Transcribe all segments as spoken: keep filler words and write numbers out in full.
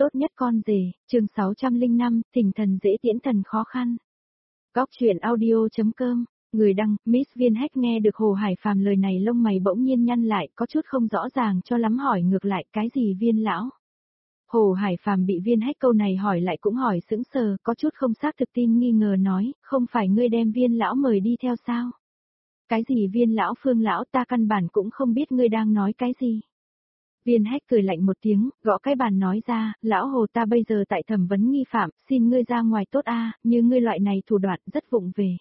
Tốt nhất con rể, chương sáu trăm lẻ năm, thỉnh thần dễ tiễn thần khó khăn. Góc truyện audio.com, người đăng, Miss Viên Hách nghe được Hồ Hải Phàm lời này lông mày bỗng nhiên nhăn lại, có chút không rõ ràng cho lắm hỏi ngược lại cái gì Viên lão. Hồ Hải Phàm bị Viên Hách câu này hỏi lại cũng hỏi sững sờ, có chút không xác thực tin nghi ngờ nói, không phải ngươi đem Viên lão mời đi theo sao? Cái gì Viên lão Phương lão, ta căn bản cũng không biết ngươi đang nói cái gì. Viên Hách cười lạnh một tiếng, gõ cái bàn nói ra, lão Hồ ta bây giờ tại thẩm vấn nghi phạm, xin ngươi ra ngoài tốt a, như ngươi loại này thủ đoạn rất vụng về.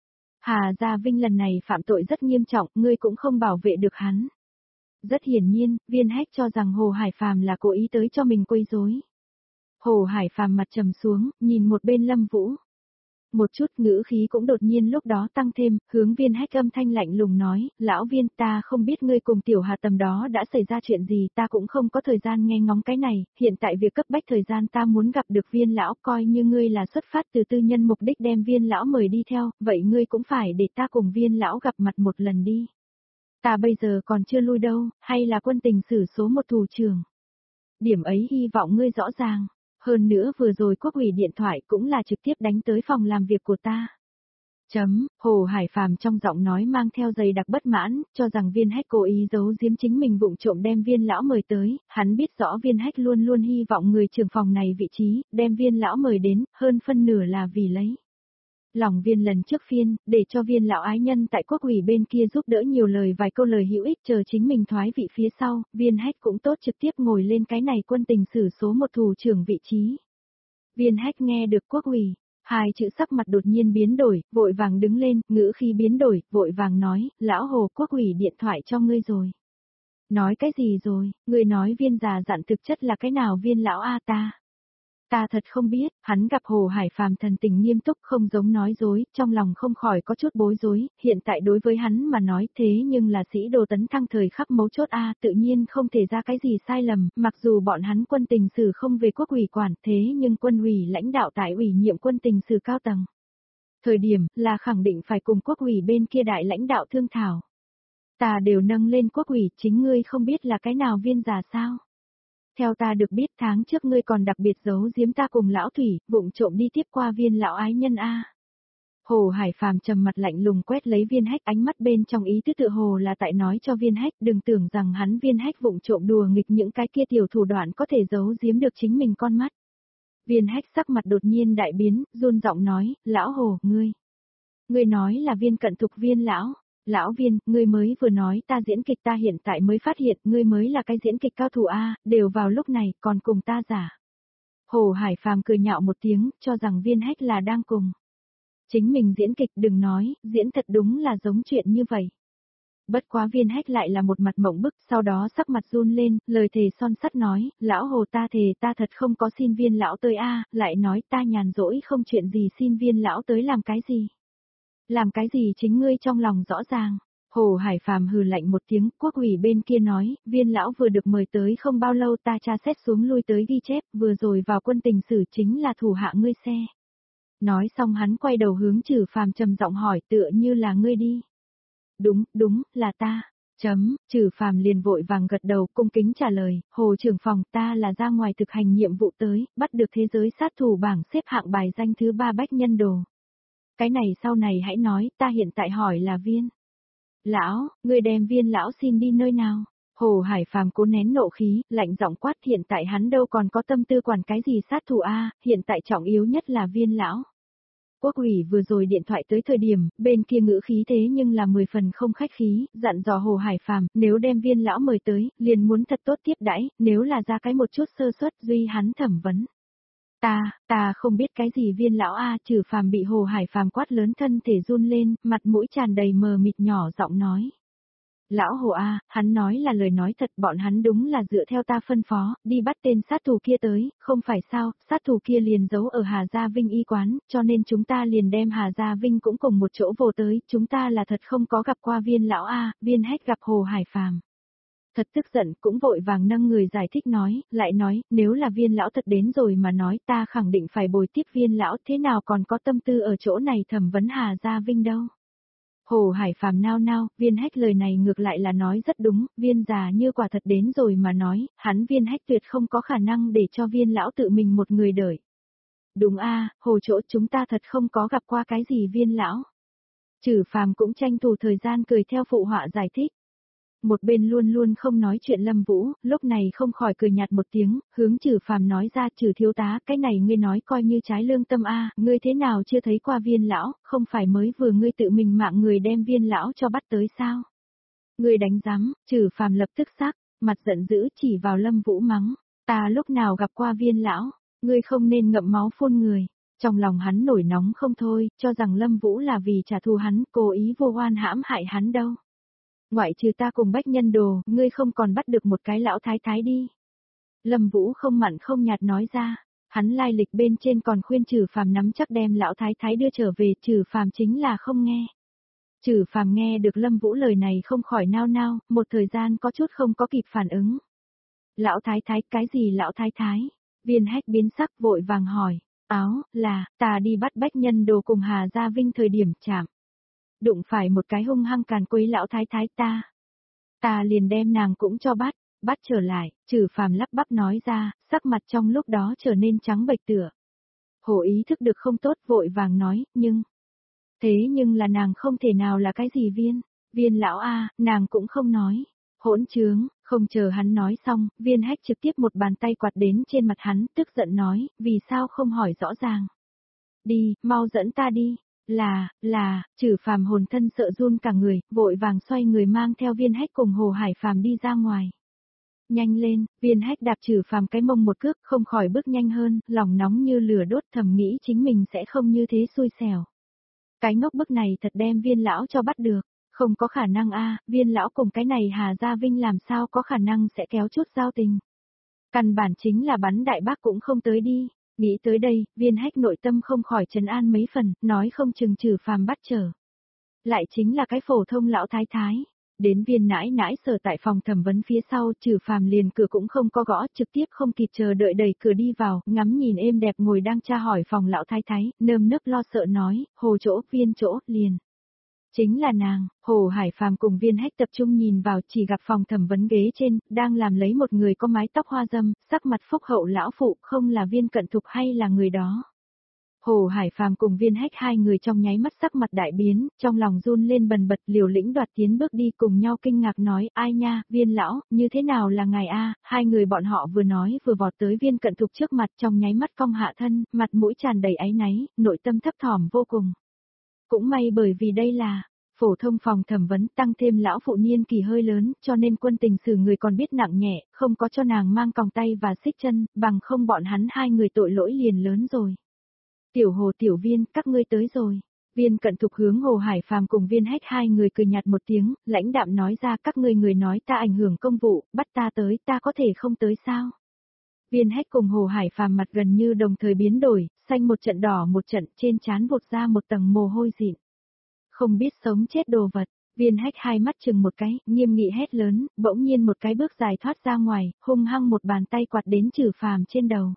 Hà Gia Vinh lần này phạm tội rất nghiêm trọng, ngươi cũng không bảo vệ được hắn. Rất hiển nhiên, Viên Hách cho rằng Hồ Hải Phàm là cố ý tới cho mình quấy rối. Hồ Hải Phàm mặt trầm xuống, nhìn một bên Lâm Vũ. Một chút ngữ khí cũng đột nhiên lúc đó tăng thêm, hướng Viên Hách âm thanh lạnh lùng nói, lão Viên ta không biết ngươi cùng tiểu Hà tầm đó đã xảy ra chuyện gì, ta cũng không có thời gian nghe ngóng cái này, hiện tại việc cấp bách thời gian ta muốn gặp được Viên lão, coi như ngươi là xuất phát từ tư nhân mục đích đem Viên lão mời đi theo, vậy ngươi cũng phải để ta cùng Viên lão gặp mặt một lần đi. Ta bây giờ còn chưa lui đâu, hay là quân tình sử số một thủ trưởng. Điểm ấy hy vọng ngươi rõ ràng. Hơn nữa vừa rồi quốc ủy điện thoại cũng là trực tiếp đánh tới phòng làm việc của ta. Chấm, Hồ Hải Phàm trong giọng nói mang theo dày đặc bất mãn, cho rằng Viên Hách cố ý giấu giếm chính mình vụng trộm đem Viên lão mời tới, hắn biết rõ Viên Hách luôn luôn hy vọng người trưởng phòng này vị trí, đem Viên lão mời đến, hơn phân nửa là vì lấy lòng Viên lần trước phiên, để cho Viên lão ái nhân tại quốc ủy bên kia giúp đỡ nhiều lời vài câu lời hữu ích chờ chính mình thoái vị phía sau, Viên Hách cũng tốt trực tiếp ngồi lên cái này quân tình sử số một thủ trưởng vị trí. Viên Hách nghe được quốc ủy, hai chữ sắc mặt đột nhiên biến đổi, vội vàng đứng lên, ngữ khí biến đổi, vội vàng nói, lão Hồ quốc ủy điện thoại cho ngươi rồi. Nói cái gì rồi, ngươi nói Viên già dặn thực chất là cái nào Viên lão a ta? Ta thật không biết, hắn gặp Hồ Hải Phàm thần tình nghiêm túc không giống nói dối, trong lòng không khỏi có chút bối rối, hiện tại đối với hắn mà nói thế nhưng là sĩ đồ tấn thăng thời khắc mấu chốt a, tự nhiên không thể ra cái gì sai lầm, mặc dù bọn hắn quân tình sử không về quốc ủy quản thế nhưng quân ủy lãnh đạo tại ủy nhiệm quân tình sử cao tầng. Thời điểm là khẳng định phải cùng quốc ủy bên kia đại lãnh đạo thương thảo. Ta đều nâng lên quốc ủy, chính ngươi không biết là cái nào Viên già sao? Theo ta được biết tháng trước ngươi còn đặc biệt giấu giếm ta cùng lão Thủy, vụng trộm đi tiếp qua Viên lão ái nhân a. Hồ Hải Phàm trầm mặt lạnh lùng quét lấy Viên Hách, ánh mắt bên trong ý tứ tự hồ là tại nói cho Viên Hách đừng tưởng rằng hắn Viên Hách vụng trộm đùa nghịch những cái kia tiểu thủ đoạn có thể giấu giếm được chính mình con mắt. Viên Hách sắc mặt đột nhiên đại biến, run giọng nói, lão Hồ, ngươi. Ngươi nói là Viên cận thục Viên lão. Lão Viên, ngươi mới vừa nói ta diễn kịch ta hiện tại mới phát hiện ngươi mới là cái diễn kịch cao thủ A, đều vào lúc này còn cùng ta giả. Hồ Hải Phàm cười nhạo một tiếng, cho rằng Viên Hách là đang cùng. Chính mình diễn kịch đừng nói, diễn thật đúng là giống chuyện như vậy. Bất quá Viên Hách lại là một mặt mộng bức, sau đó sắc mặt run lên, lời thề son sắt nói, lão Hồ ta thề ta thật không có xin Viên lão tới A, lại nói ta nhàn rỗi không chuyện gì xin Viên lão tới làm cái gì. Làm cái gì chính ngươi trong lòng rõ ràng. Hồ Hải Phàm hừ lạnh một tiếng, quốc ủy bên kia nói, Viên lão vừa được mời tới không bao lâu ta tra xét xuống lui tới ghi chép, vừa rồi vào quân tình sử chính là thủ hạ ngươi xe. Nói xong hắn quay đầu hướng Trử Phàm trầm giọng hỏi tựa như là ngươi đi. Đúng, đúng, là ta. Chấm, Trử Phàm liền vội vàng gật đầu cung kính trả lời, Hồ trưởng phòng ta là ra ngoài thực hành nhiệm vụ tới, bắt được thế giới sát thủ bảng xếp hạng bài danh thứ ba bách nhân đồ. Cái này sau này hãy nói, ta hiện tại hỏi là Viên. Lão, ngươi đem Viên lão xin đi nơi nào? Hồ Hải Phàm cố nén nộ khí, lạnh giọng quát hiện tại hắn đâu còn có tâm tư quản cái gì sát thủ a, hiện tại trọng yếu nhất là Viên lão. Quốc ủy vừa rồi điện thoại tới thời điểm, bên kia ngữ khí thế nhưng là mười phần không khách khí, dặn dò Hồ Hải Phàm, nếu đem Viên lão mời tới, liền muốn thật tốt tiếp đãi, nếu là ra cái một chút sơ suất duy hắn thẩm vấn. Ta, ta không biết cái gì Viên lão a, Trử Phàm bị Hồ Hải Phàm quát lớn thân thể run lên, mặt mũi tràn đầy mờ mịt nhỏ giọng nói. Lão Hồ a, hắn nói là lời nói thật, bọn hắn đúng là dựa theo ta phân phó, đi bắt tên sát thủ kia tới, không phải sao, sát thủ kia liền giấu ở Hà Gia Vinh y quán, cho nên chúng ta liền đem Hà Gia Vinh cũng cùng một chỗ vồ tới, chúng ta là thật không có gặp qua Viên lão a, Viên Hách gặp Hồ Hải Phàm. Thật tức giận cũng vội vàng nâng người giải thích nói, lại nói, nếu là Viên lão thật đến rồi mà nói ta khẳng định phải bồi tiếp Viên lão thế nào còn có tâm tư ở chỗ này thẩm vấn Hà Gia Vinh đâu. Hồ Hải Phàm nao nao, Viên Hách lời này ngược lại là nói rất đúng, Viên già như quả thật đến rồi mà nói, hắn Viên Hách tuyệt không có khả năng để cho Viên lão tự mình một người đợi. Đúng a, Hồ chỗ chúng ta thật không có gặp qua cái gì Viên lão. Trử Phàm cũng tranh thủ thời gian cười theo phụ họa giải thích. Một bên luôn luôn không nói chuyện Lâm Vũ, lúc này không khỏi cười nhạt một tiếng, hướng Trử Phàm nói ra, Trử thiếu tá, cái này ngươi nói coi như trái lương tâm a, ngươi thế nào chưa thấy qua Viên lão, không phải mới vừa ngươi tự mình mạng người đem Viên lão cho bắt tới sao? Ngươi đánh giám, Trử Phàm lập tức sắc, mặt giận dữ chỉ vào Lâm Vũ mắng, ta lúc nào gặp qua Viên lão, ngươi không nên ngậm máu phun người. Trong lòng hắn nổi nóng không thôi, cho rằng Lâm Vũ là vì trả thù hắn, cố ý vô oan hãm hại hắn đâu. Ngoại trừ ta cùng Bách Nhân Đồ, ngươi không còn bắt được một cái lão thái thái đi. Lâm Vũ không mặn không nhạt nói ra, hắn lai lịch bên trên còn khuyên Trử Phàm nắm chắc đem lão thái thái đưa trở về, Trử Phàm chính là không nghe. Trử Phàm nghe được Lâm Vũ lời này không khỏi nao nao, một thời gian có chút không có kịp phản ứng. Lão thái thái, cái gì lão thái thái? Viên Hách biến sắc vội vàng hỏi, áo, là, ta đi bắt Bách Nhân Đồ cùng Hà Gia Vinh thời điểm chạm. Đụng phải một cái hung hăng càn quấy lão thái thái ta. Ta liền đem nàng cũng cho bắt, bắt trở lại, Trử Phàm lắp bắp nói ra, sắc mặt trong lúc đó trở nên trắng bệch tựa. Hồ ý thức được không tốt vội vàng nói, nhưng... Thế nhưng là nàng không thể nào là cái gì Viên, Viên lão a, nàng cũng không nói. Hỗn trướng, không chờ hắn nói xong, Viên Hách trực tiếp một bàn tay quạt đến trên mặt hắn, tức giận nói, vì sao không hỏi rõ ràng. Đi, mau dẫn ta đi. Là, là, Trử Phàm hồn thân sợ run cả người, vội vàng xoay người mang theo Viên Hách cùng Hồ Hải Phàm đi ra ngoài. Nhanh lên, Viên Hách đạp Trử Phàm cái mông một cước, không khỏi bước nhanh hơn, lòng nóng như lửa đốt, thầm nghĩ chính mình sẽ không như thế xui xẻo. Cái ngốc bức này thật đem Viên lão cho bắt được, không có khả năng a, Viên lão cùng cái này Hà Gia Vinh làm sao có khả năng sẽ kéo chút giao tình. Căn bản chính là bắn đại bác cũng không tới đi. Nghĩ tới đây, Viên Hách nội tâm không khỏi trấn an mấy phần, nói không chừng Trử Phàm bắt trở. Lại chính là cái phổ thông lão thái thái. Đến Viên nãi nãi sở tại phòng thẩm vấn phía sau, Trử Phàm liền cửa cũng không có gõ, trực tiếp không kịp chờ đợi đẩy cửa đi vào, ngắm nhìn êm đẹp ngồi đang tra hỏi phòng lão thái thái, nơm nớp lo sợ nói, Hồ chỗ, Viên chỗ, liền. Chính là nàng, Hồ Hải Phàm cùng Viên Hách tập trung nhìn vào, chỉ gặp phòng thẩm vấn ghế trên, đang làm lấy một người có mái tóc hoa dâm, sắc mặt phúc hậu lão phụ, không là Viên Cận Thục hay là người đó. Hồ Hải Phàm cùng Viên Hách hai người trong nháy mắt sắc mặt đại biến, trong lòng run lên bần bật, liều lĩnh đoạt tiến bước đi cùng nhau kinh ngạc nói, ai nha, Viên lão, như thế nào là ngài a? Hai người bọn họ vừa nói vừa vọt tới Viên Cận Thục trước mặt, trong nháy mắt cong hạ thân, mặt mũi tràn đầy áy náy, nội tâm thấp thỏm vô cùng. Cũng may bởi vì đây là phổ thông phòng thẩm vấn, tăng thêm lão phụ niên kỳ hơi lớn, cho nên quân tình xử người còn biết nặng nhẹ, không có cho nàng mang còng tay và xích chân, bằng không bọn hắn hai người tội lỗi liền lớn rồi. Tiểu Hồ tiểu Viên, các ngươi tới rồi. Viên Cận Thục hướng Hồ Hải Phàm cùng Viên Hách hai người cười nhạt một tiếng, lãnh đạm nói ra, các ngươi người nói ta ảnh hưởng công vụ, bắt ta tới, ta có thể không tới sao? Viên Hách cùng Hồ Hải Phàm mặt gần như đồng thời biến đổi, xanh một trận đỏ một trận, trên trán vụt ra một tầng mồ hôi dịn. Không biết sống chết đồ vật, Viên Hách hai mắt chừng một cái, nghiêm nghị hét lớn, bỗng nhiên một cái bước dài thoát ra ngoài, hung hăng một bàn tay quạt đến Trử Phàm trên đầu.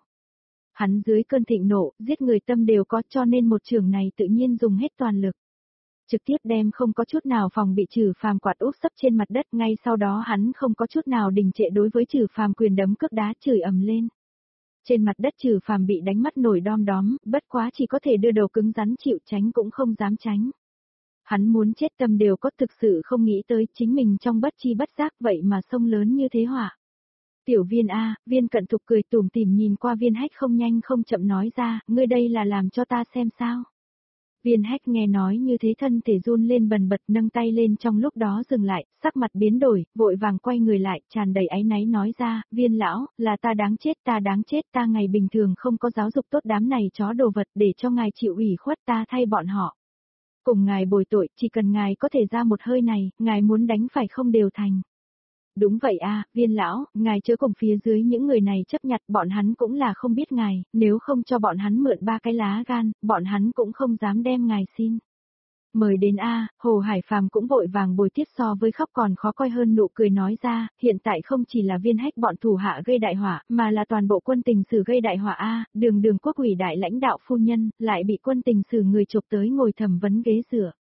Hắn dưới cơn thịnh nộ, giết người tâm đều có, cho nên một trường này tự nhiên dùng hết toàn lực. Trực tiếp đem không có chút nào phòng bị Trử Phàm quạt úp sấp trên mặt đất, ngay sau đó hắn không có chút nào đình trệ đối với Trử Phàm quyền đấm cước đá chửi ầm lên. Trên mặt đất Trử Phàm bị đánh mắt nổi đom đóm, bất quá chỉ có thể đưa đầu cứng rắn chịu tránh cũng không dám tránh. Hắn muốn chết tâm đều có, thực sự không nghĩ tới chính mình trong bất chi bất giác vậy mà sông lớn như thế hỏa. Tiểu Viên a, Viên Cận Thục cười tủm tỉm nhìn qua Viên Hách không nhanh không chậm nói ra, ngươi đây là làm cho ta xem sao. Viên Hách nghe nói như thế thân thể run lên bần bật, nâng tay lên, trong lúc đó dừng lại, sắc mặt biến đổi, vội vàng quay người lại, tràn đầy áy náy nói ra, Viên lão, là ta đáng chết, ta đáng chết, ta ngày bình thường không có giáo dục tốt đám này chó đồ vật để cho ngài chịu ủy khuất, ta thay bọn họ. Cùng ngài bồi tội, chỉ cần ngài có thể ra một hơi này, ngài muốn đánh phải không đều thành. Đúng vậy a, Viên lão, ngài chớ cùng phía dưới những người này chấp nhặt, bọn hắn cũng là không biết ngài, nếu không cho bọn hắn mượn ba cái lá gan, bọn hắn cũng không dám đem ngài xin. Mời đến a, Hồ Hải Phàm cũng vội vàng bồi tiếp, so với khóc còn khó coi hơn nụ cười nói ra, hiện tại không chỉ là Viên Hách bọn thủ hạ gây đại họa, mà là toàn bộ quân tình sử gây đại họa a, đường đường quốc ủy đại lãnh đạo phu nhân, lại bị quân tình sử người chụp tới ngồi thẩm vấn ghế dựa.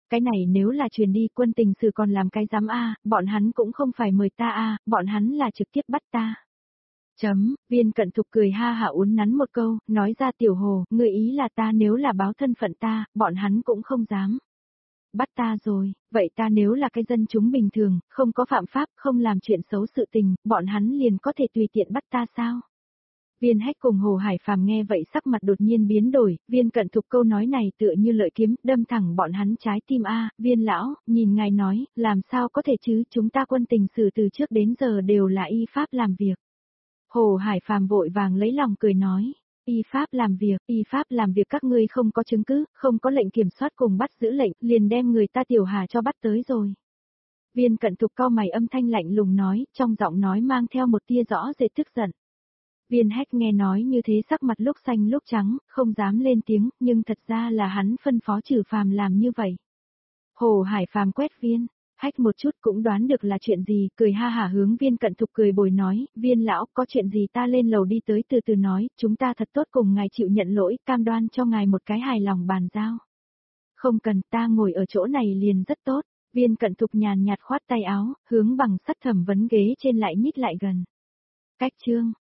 Cái này nếu là truyền đi quân tình sử còn làm cái giám a, bọn hắn cũng không phải mời ta a, bọn hắn là trực tiếp bắt ta. Chấm, Viên Cận Thục cười ha hả uốn nắn một câu, nói ra Tiểu Hồ, ngươi ý là ta nếu là báo thân phận ta, bọn hắn cũng không dám. Bắt ta rồi, vậy ta nếu là cái dân chúng bình thường, không có phạm pháp, không làm chuyện xấu sự tình, bọn hắn liền có thể tùy tiện bắt ta sao? Viên Hách cùng Hồ Hải Phàm nghe vậy sắc mặt đột nhiên biến đổi, Viên Cận Thục câu nói này tựa như lợi kiếm, đâm thẳng bọn hắn trái tim a, Viên lão, nhìn ngài nói, làm sao có thể chứ, chúng ta quân tình sử từ trước đến giờ đều là y pháp làm việc. Hồ Hải Phàm vội vàng lấy lòng cười nói, y pháp làm việc, y pháp làm việc các ngươi không có chứng cứ, không có lệnh kiểm soát cùng bắt giữ lệnh, liền đem người ta Tiểu Hà cho bắt tới rồi. Viên Cận Thục cau mày âm thanh lạnh lùng nói, trong giọng nói mang theo một tia rõ rệt tức giận. Viên Hách nghe nói như thế sắc mặt lúc xanh lúc trắng, không dám lên tiếng, nhưng thật ra là hắn phân phó Trử Phàm làm như vậy. Hồ Hải Phàm quét Viên Hách một chút cũng đoán được là chuyện gì, cười ha hả hướng Viên Cận Thục cười bồi nói, Viên lão, có chuyện gì ta lên lầu đi tới từ từ nói, chúng ta thật tốt cùng ngài chịu nhận lỗi, cam đoan cho ngài một cái hài lòng bàn giao. Không cần, ta ngồi ở chỗ này liền rất tốt. Viên Cận Thục nhàn nhạt khoát tay áo, hướng bằng sắt thẩm vấn ghế trên lại nhích lại gần. Cách chương